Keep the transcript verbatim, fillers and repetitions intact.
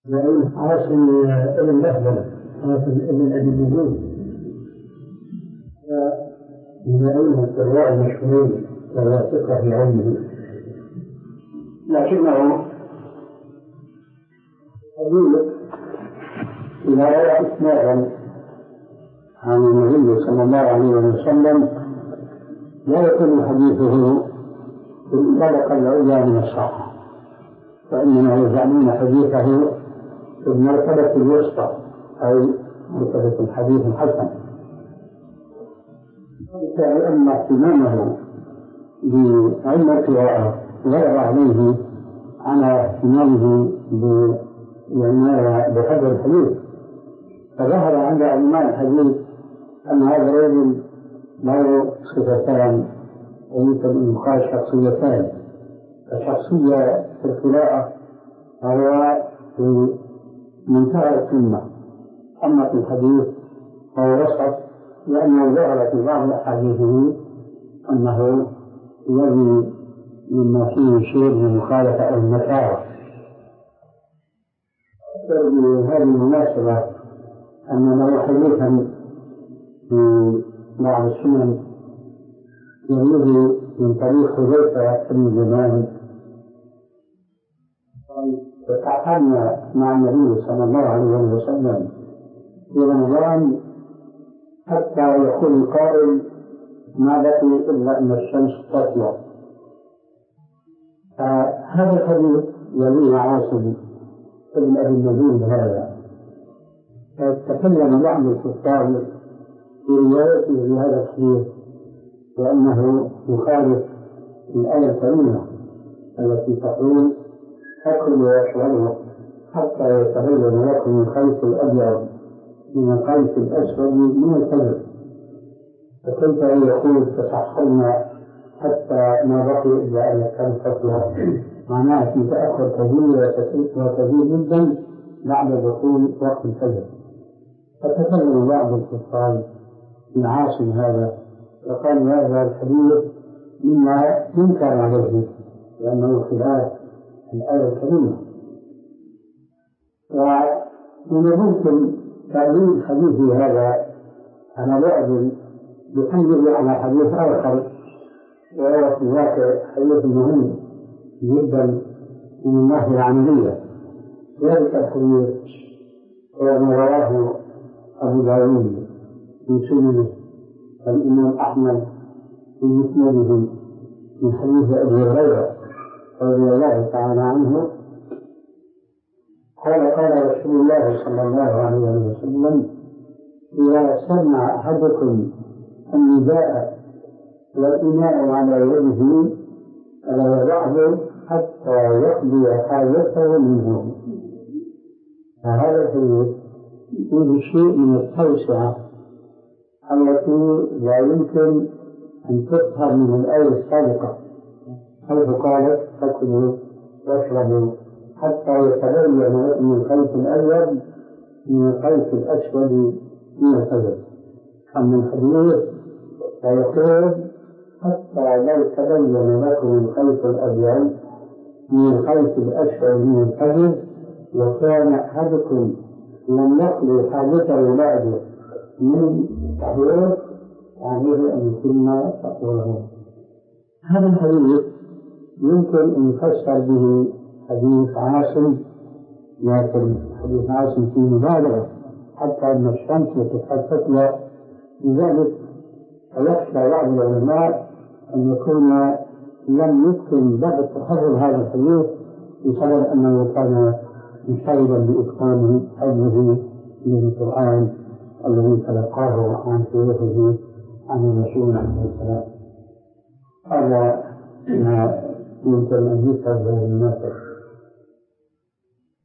وإن عاصم ابن بهدل عاصم ابن أبي النجود من علم القراء المشهورين وهو ثقة في علمه، لكنه حديث إذا روى إسنادا عن النبي صلى الله عليه وسلم لا يكون حديثه في الطبقة العليا من الصحة، وإنما يجعلون حديثه في المرتبة الوسطى أي مرتبة الحديث الحسن، لأن اهتمامه بعلم القراءة غلب عليه على اهتمامه بحفظ الحديث. فظهر عند علماء الحديث أن هذا الرجل له صفتان ويمكن أن يقال شخصيتان. الشخصية في القراءة هو في منتهى القمة، أما في الحديث فهو وسط، لأنه ظهر في بعض أحاديثه أنه يروي مما فيه شيء من المخالفة أو النكارة. بهذه المناسبة أن له حديثا في بعض السنن يرويه من طريق حذيفة بن اليمان تعامل مع النبي صلى الله عليه وسلم في رمضان حتى يقول القائل ما بقي إلا أن الشمس تطلع. هذا الحديث يرويه عاصم ابن أبي النجود هذا، فتكلم بعض الكتاب في روايته بهذا الحديث وأنه يخالف الآية الكريمة التي تقول أكلوا واشربوا حتى يتبين لكم الخيط الأبيض من الخيط الأسود من الفجر، فكيف يقول تسحرنا حتى ما بقي إلا أن كان تطلع؟ معناه في تأخر كبير وكبير جدا بعد دخول وقت الفجر. فتكلم بعض الكفار من عاصم هذا وقال هذا الحديث مما ينكر عليه لأنه خلاف الآية الكريمة. ومن الممكن تأويل حديثي هذا على بعد بحمله على حديث آخر، وهو في ذاك حديث مهم جدا من الناحية العملية. ذلك الحديث هو ما رواه أبو داود في سننه والإمام أحمد في مسنده من حديث أبي هريرة رضي الله تعالى عنه قال قال رسول الله صلى الله عليه وسلم إذا سمع أحدكم النداء والإناء على يده فلا يدعه حتى يقضي حاجته منه. فهذا الحديث فيه شيء من التوسعة التي لا يمكن أن تظهر من الآية السابقة حيث قالت فكلوا واشربوا حتى يتبين لكم الخيط الأبيض من الخيط الأسود من الفجر. أما الحديث فيقول حتى لو تبين لكم الخيط الأبيض من الخيط الأسود من الفجر وكان أحدكم لم يقضي حاجته بعده من تحويل عليه أن يتم تقوله. هذا الحديث يمكن أن يفسر به حديث عاصم، لكن حديث عاصم فيه مبالغة حتى أن الشمس تتحدث، لذلك فيخشى بعض العلماء أن يكون لم يمكن بعد تحرر هذا الحديث بسبب أنه كان مشغولا بإتقان حفظه من القرآن الذي تلقاه عن شيوخه عن الرسول عليه السلام. هذا ما يمكن أن يفهم به الناس.